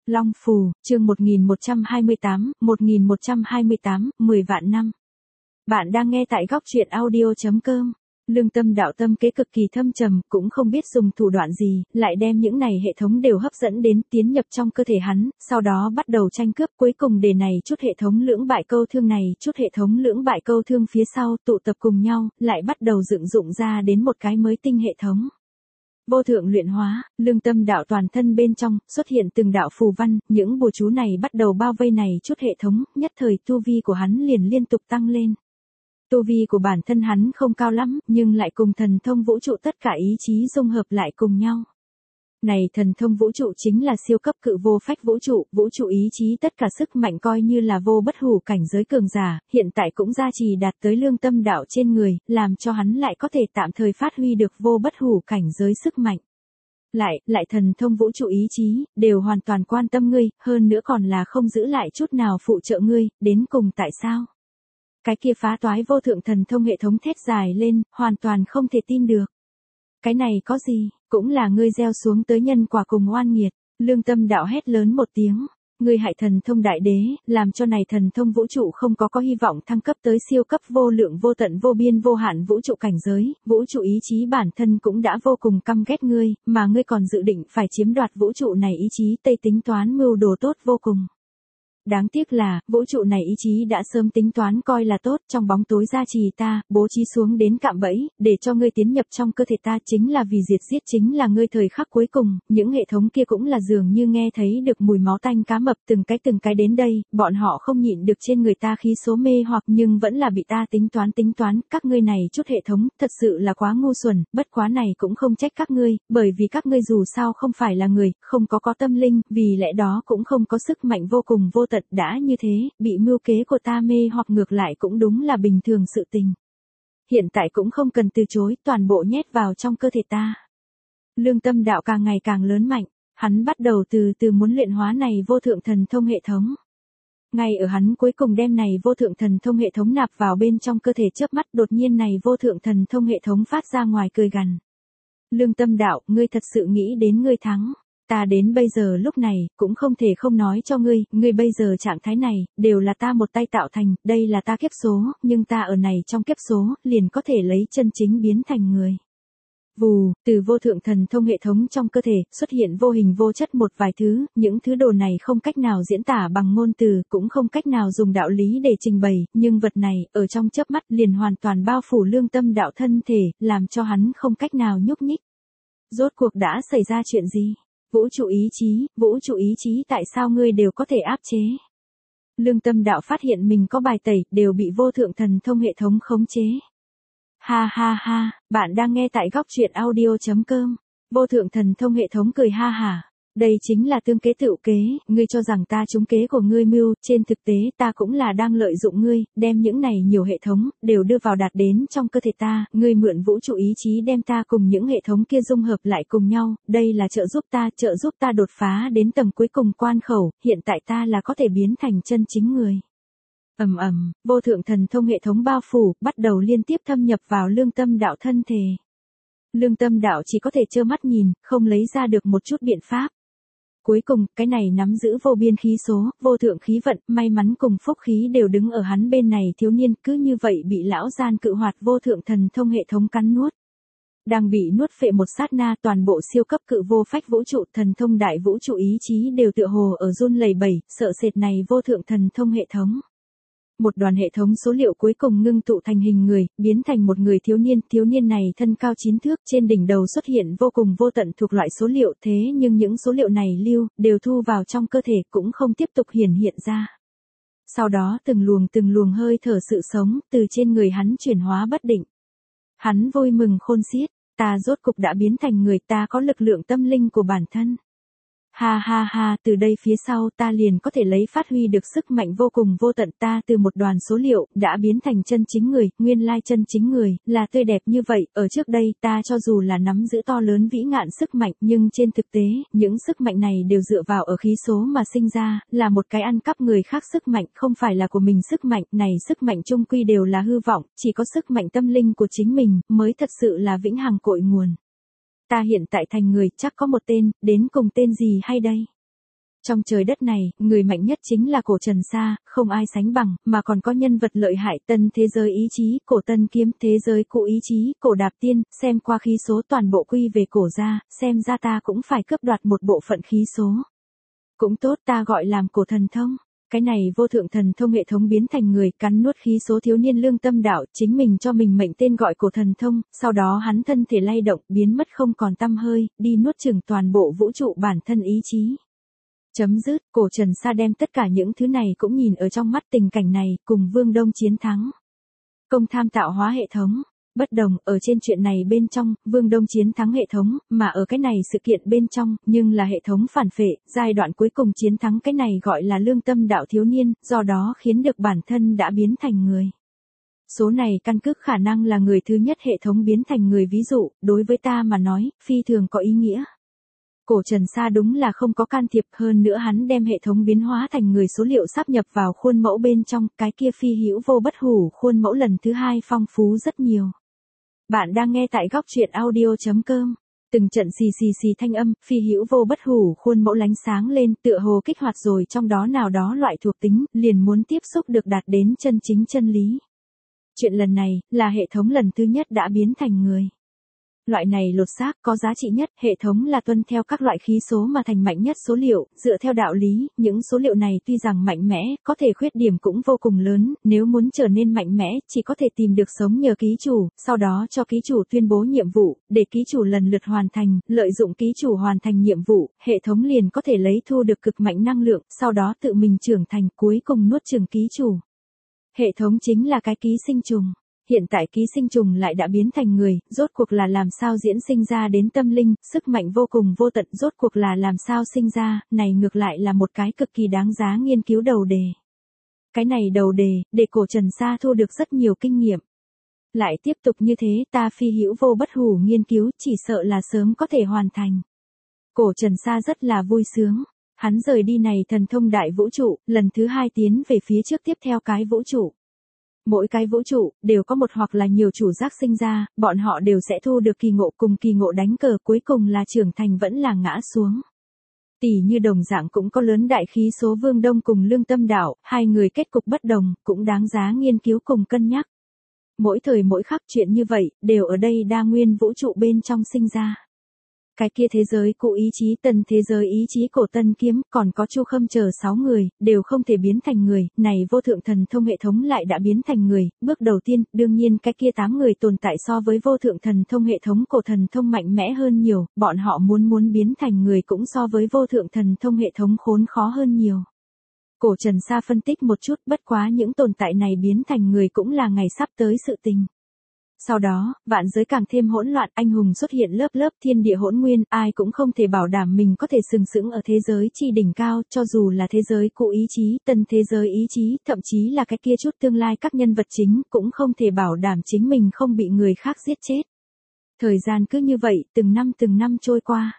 Long Phù, chương 1128, 10 vạn năm. Bạn đang nghe tại góc truyện audio.com. Lương Tâm đạo tâm kế cực kỳ thâm trầm, cũng không biết dùng thủ đoạn gì, lại đem những này hệ thống đều hấp dẫn đến tiến nhập trong cơ thể hắn, sau đó bắt đầu tranh cướp, cuối cùng để này chút hệ thống lưỡng bại câu thương này, chút hệ thống lưỡng bại câu thương phía sau tụ tập cùng nhau, lại bắt đầu dựng dụng ra đến một cái mới tinh hệ thống. Vô thượng luyện hóa, Lương Tâm đạo toàn thân bên trong, xuất hiện từng đạo phù văn, những bùa chú này bắt đầu bao vây này chút hệ thống, nhất thời tu vi của hắn liền liên tục tăng lên. Tu vi của bản thân hắn không cao lắm, nhưng lại cùng thần thông vũ trụ tất cả ý chí dung hợp lại cùng nhau. Này thần thông vũ trụ chính là siêu cấp cự vô phách vũ trụ ý chí tất cả sức mạnh coi như là vô bất hủ cảnh giới cường giả, hiện tại cũng gia trì đạt tới Lương Tâm đạo trên người, làm cho hắn lại có thể tạm thời phát huy được vô bất hủ cảnh giới sức mạnh. Lại thần thông vũ trụ ý chí, đều hoàn toàn quan tâm ngươi, hơn nữa còn là không giữ lại chút nào phụ trợ ngươi, đến cùng tại sao? Cái kia phá toái vô thượng thần thông hệ thống thét dài lên, hoàn toàn không thể tin được. Cái này có gì, cũng là ngươi gieo xuống tới nhân quả cùng oan nghiệt. Lương Tâm đạo hét lớn một tiếng, ngươi hại thần thông đại đế, làm cho này thần thông vũ trụ không có hy vọng thăng cấp tới siêu cấp vô lượng vô tận vô biên vô hạn vũ trụ cảnh giới, vũ trụ ý chí bản thân cũng đã vô cùng căm ghét ngươi, mà ngươi còn dự định phải chiếm đoạt vũ trụ này ý chí tây tính toán mưu đồ tốt vô cùng. Đáng tiếc là, vũ trụ này ý chí đã sớm tính toán coi là tốt, trong bóng tối gia trì ta, bố trí xuống đến cạm bẫy, để cho ngươi tiến nhập trong cơ thể ta chính là vì diệt giết chính là ngươi thời khắc cuối cùng, những hệ thống kia cũng là dường như nghe thấy được mùi máu tanh cá mập từng cái đến đây, bọn họ không nhịn được trên người ta khí số mê hoặc nhưng vẫn là bị ta tính toán, các ngươi này chút hệ thống, thật sự là quá ngu xuẩn, bất quá này cũng không trách các ngươi, bởi vì các ngươi dù sao không phải là người, không có tâm linh, vì lẽ đó cũng không có sức mạnh vô cùng vô tận. Đã như thế, bị mưu kế của ta mê hoặc ngược lại cũng đúng là bình thường sự tình. Hiện tại cũng không cần từ chối, toàn bộ nhét vào trong cơ thể ta. Lương Tâm đạo càng ngày càng lớn mạnh, hắn bắt đầu từ từ muốn luyện hóa này vô thượng thần thông hệ thống. Ngay ở hắn cuối cùng đem này vô thượng thần thông hệ thống nạp vào bên trong cơ thể chớp mắt đột nhiên này vô thượng thần thông hệ thống phát ra ngoài cười gằn. Lương Tâm đạo, ngươi thật sự nghĩ đến ngươi thắng. Ta đến bây giờ lúc này, cũng không thể không nói cho ngươi bây giờ trạng thái này, đều là ta một tay tạo thành, đây là ta kiếp số, nhưng ta ở này trong kiếp số, liền có thể lấy chân chính biến thành người. Vù, từ vô thượng thần thông hệ thống trong cơ thể, xuất hiện vô hình vô chất một vài thứ, những thứ đồ này không cách nào diễn tả bằng ngôn từ, cũng không cách nào dùng đạo lý để trình bày, nhưng vật này, ở trong chớp mắt liền hoàn toàn bao phủ Lương Tâm đạo thân thể, làm cho hắn không cách nào nhúc nhích. Rốt cuộc đã xảy ra chuyện gì? Vũ trụ ý chí tại sao ngươi đều có thể áp chế? Lương Tâm đạo phát hiện mình có bài tẩy, đều bị vô thượng thần thông hệ thống khống chế. Ha ha ha, bạn đang nghe tại góc truyện audio.com. Vô thượng thần thông hệ thống cười ha hả. Đây chính là tương kế tựu kế, ngươi cho rằng ta trúng kế của ngươi mưu, trên thực tế ta cũng là đang lợi dụng ngươi, đem những này nhiều hệ thống, đều đưa vào đạt đến trong cơ thể ta, ngươi mượn vũ trụ ý chí đem ta cùng những hệ thống kia dung hợp lại cùng nhau, đây là trợ giúp ta đột phá đến tầng cuối cùng quan khẩu, hiện tại ta là có thể biến thành chân chính người. Vô thượng thần thông hệ thống bao phủ, bắt đầu liên tiếp thâm nhập vào Lương Tâm đạo thân thể. Lương Tâm đạo chỉ có thể trơ mắt nhìn, không lấy ra được một chút biện pháp. Cuối cùng, cái này nắm giữ vô biên khí số, vô thượng khí vận, may mắn cùng phúc khí đều đứng ở hắn bên này thiếu niên, cứ như vậy bị lão gian cự hoạt vô thượng thần thông hệ thống cắn nuốt. Đang bị nuốt phệ một sát na, toàn bộ siêu cấp cự vô phách vũ trụ, thần thông đại vũ trụ ý chí đều tựa hồ ở run lẩy bẩy, sợ sệt này vô thượng thần thông hệ thống. Một đoàn hệ thống số liệu cuối cùng ngưng tụ thành hình người, biến thành một người thiếu niên này thân cao 9 thước, trên đỉnh đầu xuất hiện vô cùng vô tận thuộc loại số liệu, thế nhưng những số liệu này đều thu vào trong cơ thể, cũng không tiếp tục hiển hiện ra. Sau đó từng luồng hơi thở sự sống, từ trên người hắn chuyển hóa bất định. Hắn vui mừng khôn xiết, ta rốt cục đã biến thành người, ta có lực lượng tâm linh của bản thân. Ha ha ha, từ đây phía sau ta liền có thể lấy phát huy được sức mạnh vô cùng vô tận, ta từ một đoàn số liệu, đã biến thành chân chính người, nguyên lai chân chính người, là tươi đẹp như vậy, ở trước đây ta cho dù là nắm giữ to lớn vĩ ngạn sức mạnh, nhưng trên thực tế, những sức mạnh này đều dựa vào ở khí số mà sinh ra, là một cái ăn cắp người khác sức mạnh, không phải là của mình sức mạnh, này sức mạnh chung quy đều là hư vọng, chỉ có sức mạnh tâm linh của chính mình, mới thật sự là vĩnh hằng cội nguồn. Ta hiện tại thành người, chắc có một tên, đến cùng tên gì hay đây? Trong trời đất này, người mạnh nhất chính là cổ Trần Sa, không ai sánh bằng, mà còn có nhân vật lợi hại tân thế giới ý chí, cổ Tân Kiếm, thế giới cũ ý chí, cổ Đạp Tiên, xem qua khí số toàn bộ quy về cổ ra, xem ra ta cũng phải cướp đoạt một bộ phận khí số. Cũng tốt, ta gọi làm cổ thần thông. Cái này vô thượng thần thông hệ thống biến thành người, cắn nuốt khí số thiếu niên lương tâm đạo, chính mình cho mình mệnh tên gọi cổ thần thông, sau đó hắn thân thể lay động, biến mất không còn tăm hơi, đi nuốt chửng toàn bộ vũ trụ bản thân ý chí. Chấm dứt, cổ Trần Sa đem tất cả những thứ này cũng nhìn ở trong mắt, tình cảnh này, cùng Vương Đông chiến thắng. Công tham tạo hóa hệ thống. Bất đồng, ở trên chuyện này bên trong, Vương Đông chiến thắng hệ thống, mà ở cái này sự kiện bên trong, nhưng là hệ thống phản phệ, giai đoạn cuối cùng chiến thắng cái này gọi là lương tâm đạo thiếu niên, do đó khiến được bản thân đã biến thành người. Số này căn cứ khả năng là người thứ nhất hệ thống biến thành người, ví dụ, đối với ta mà nói, phi thường có ý nghĩa. Cổ Trần Sa đúng là không có can thiệp, hơn nữa hắn đem hệ thống biến hóa thành người số liệu sáp nhập vào khuôn mẫu bên trong, cái kia phi hữu vô bất hủ khuôn mẫu lần thứ hai phong phú rất nhiều. Bạn đang nghe tại góc truyện audio.com. Từng trận xì xì xì thanh âm, phi hữu vô bất hủ khuôn mẫu lánh sáng lên, tựa hồ kích hoạt rồi trong đó nào đó loại thuộc tính, liền muốn tiếp xúc được đạt đến chân chính chân lý. Chuyện lần này, là hệ thống lần thứ nhất đã biến thành người. Loại này lột xác có giá trị nhất, hệ thống là tuân theo các loại khí số mà thành mạnh nhất số liệu, dựa theo đạo lý, những số liệu này tuy rằng mạnh mẽ, có thể khuyết điểm cũng vô cùng lớn, nếu muốn trở nên mạnh mẽ, chỉ có thể tìm được sống nhờ ký chủ, sau đó cho ký chủ tuyên bố nhiệm vụ, để ký chủ lần lượt hoàn thành, lợi dụng ký chủ hoàn thành nhiệm vụ, hệ thống liền có thể lấy thu được cực mạnh năng lượng, sau đó tự mình trưởng thành, cuối cùng nuốt chửng ký chủ. Hệ thống chính là cái ký sinh trùng. Hiện tại ký sinh trùng lại đã biến thành người, rốt cuộc là làm sao diễn sinh ra đến tâm linh, sức mạnh vô cùng vô tận, rốt cuộc là làm sao sinh ra, này ngược lại là một cái cực kỳ đáng giá nghiên cứu đầu đề. Cái này đầu đề, để cổ Trần Sa thu được rất nhiều kinh nghiệm. Lại tiếp tục như thế, ta phi hữu vô bất hủ nghiên cứu, chỉ sợ là sớm có thể hoàn thành. Cổ Trần Sa rất là vui sướng. Hắn rời đi này thần thông đại vũ trụ, lần thứ hai tiến về phía trước tiếp theo cái vũ trụ. Mỗi cái vũ trụ, đều có một hoặc là nhiều chủ giác sinh ra, bọn họ đều sẽ thu được kỳ ngộ, cùng kỳ ngộ đánh cờ, cuối cùng là trưởng thành vẫn là ngã xuống. Tỷ như đồng dạng cũng có lớn đại khí số Vương Đông cùng Lương Tâm Đạo, hai người kết cục bất đồng, cũng đáng giá nghiên cứu cùng cân nhắc. Mỗi thời mỗi khắc chuyện như vậy, đều ở đây đa nguyên vũ trụ bên trong sinh ra. Cái kia thế giới cũ ý chí, tân thế giới ý chí cổ Tân Kiếm, còn có Chu Khâm chờ 6 người, đều không thể biến thành người, này vô thượng thần thông hệ thống lại đã biến thành người, bước đầu tiên, đương nhiên cái kia 8 người tồn tại so với vô thượng thần thông hệ thống cổ thần thông mạnh mẽ hơn nhiều, bọn họ muốn biến thành người cũng so với vô thượng thần thông hệ thống khốn khó hơn nhiều. Cổ Trần Sa phân tích một chút, bất quá những tồn tại này biến thành người cũng là ngày sắp tới sự tình. Sau đó, vạn giới càng thêm hỗn loạn, anh hùng xuất hiện lớp lớp, thiên địa hỗn nguyên, ai cũng không thể bảo đảm mình có thể sừng sững ở thế giới chi đỉnh cao, cho dù là thế giới cũ ý chí, tân thế giới ý chí, thậm chí là cái kia chút tương lai các nhân vật chính, cũng không thể bảo đảm chính mình không bị người khác giết chết. Thời gian cứ như vậy, từng năm trôi qua.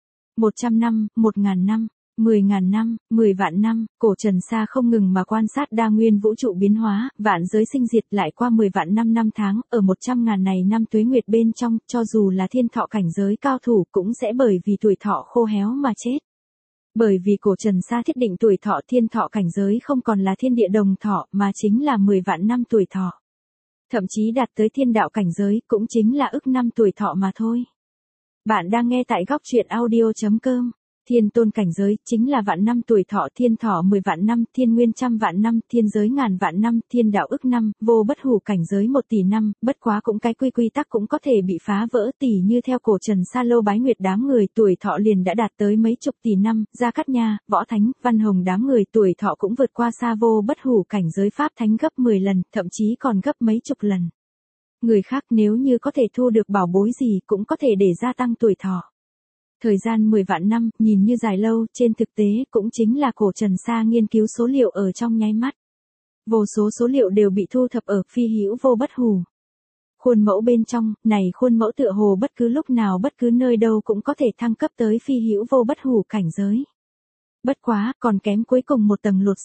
100 năm, 1000 năm. 10.000 năm, 10 vạn năm, cổ Trần Sa không ngừng mà quan sát đa nguyên vũ trụ biến hóa, vạn giới sinh diệt lại qua 10 vạn năm tháng, ở 100.000 này năm tuế nguyệt bên trong, cho dù là thiên thọ cảnh giới cao thủ cũng sẽ bởi vì tuổi thọ khô héo mà chết. Bởi vì cổ Trần Sa thiết định tuổi thọ thiên thọ cảnh giới không còn là thiên địa đồng thọ mà chính là 10 vạn năm tuổi thọ. Thậm chí đạt tới thiên đạo cảnh giới cũng chính là ức năm tuổi thọ mà thôi. Bạn đang nghe tại góc truyện audio.com. Thiên tôn cảnh giới, chính là vạn năm tuổi thọ, thiên thọ 10 vạn năm, thiên nguyên trăm vạn năm, thiên giới ngàn vạn năm, thiên đạo ức năm, vô bất hủ cảnh giới 1 tỷ năm, bất quá cũng cái quy tắc cũng có thể bị phá vỡ, tỷ như theo cổ Trần Sa Lô Bái Nguyệt đám người tuổi thọ liền đã đạt tới mấy chục tỷ năm, Gia Cát Nha, Võ Thánh, Văn Hồng đám người tuổi thọ cũng vượt qua xa vô bất hủ cảnh giới Pháp Thánh gấp 10 lần, thậm chí còn gấp mấy chục lần. Người khác nếu như có thể thu được bảo bối gì cũng có thể để gia tăng tuổi thọ. Thời gian 10 vạn năm, nhìn như dài lâu, trên thực tế cũng chính là cổ Trần Sa nghiên cứu số liệu ở trong nháy mắt. Vô số số liệu đều bị thu thập ở phi hữu vô bất hủ. Khuôn mẫu bên trong, này khuôn mẫu tựa hồ bất cứ lúc nào bất cứ nơi đâu cũng có thể thăng cấp tới phi hữu vô bất hủ cảnh giới. Bất quá, còn kém cuối cùng một tầng lột xác.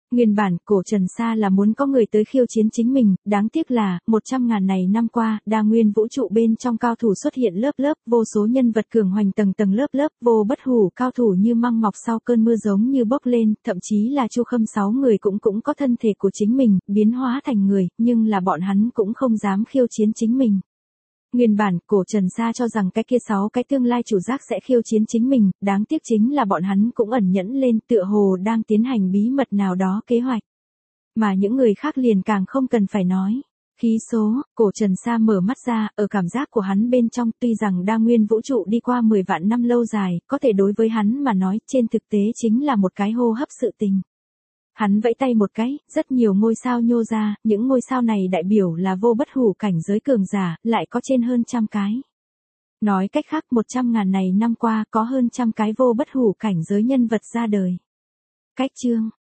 Nguyên bản, cổ Trần Sa là muốn có người tới khiêu chiến chính mình, đáng tiếc là, 100.000 này năm qua, đa nguyên vũ trụ bên trong cao thủ xuất hiện lớp lớp, vô số nhân vật cường hoành tầng tầng lớp lớp, vô bất hủ cao thủ như măng mọc sau cơn mưa giống như bốc lên, thậm chí là Chu Khâm 6 người cũng có thân thể của chính mình, biến hóa thành người, nhưng là bọn hắn cũng không dám khiêu chiến chính mình. Nguyên bản, cổ Trần Sa cho rằng cái kia 6 cái tương lai chủ giác sẽ khiêu chiến chính mình, đáng tiếc chính là bọn hắn cũng ẩn nhẫn lên tựa hồ đang tiến hành bí mật nào đó kế hoạch. Mà những người khác liền càng không cần phải nói. Khí số, cổ Trần Sa mở mắt ra, ở cảm giác của hắn bên trong tuy rằng đa nguyên vũ trụ đi qua 10 vạn năm lâu dài, có thể đối với hắn mà nói trên thực tế chính là một cái hô hấp sự tình. Hắn vẫy tay một cái, rất nhiều ngôi sao nhô ra, những ngôi sao này đại biểu là vô bất hủ cảnh giới cường giả, lại có trên hơn 100 cái. Nói cách khác 100.000 này năm qua có hơn 100 cái vô bất hủ cảnh giới nhân vật ra đời. Cách chương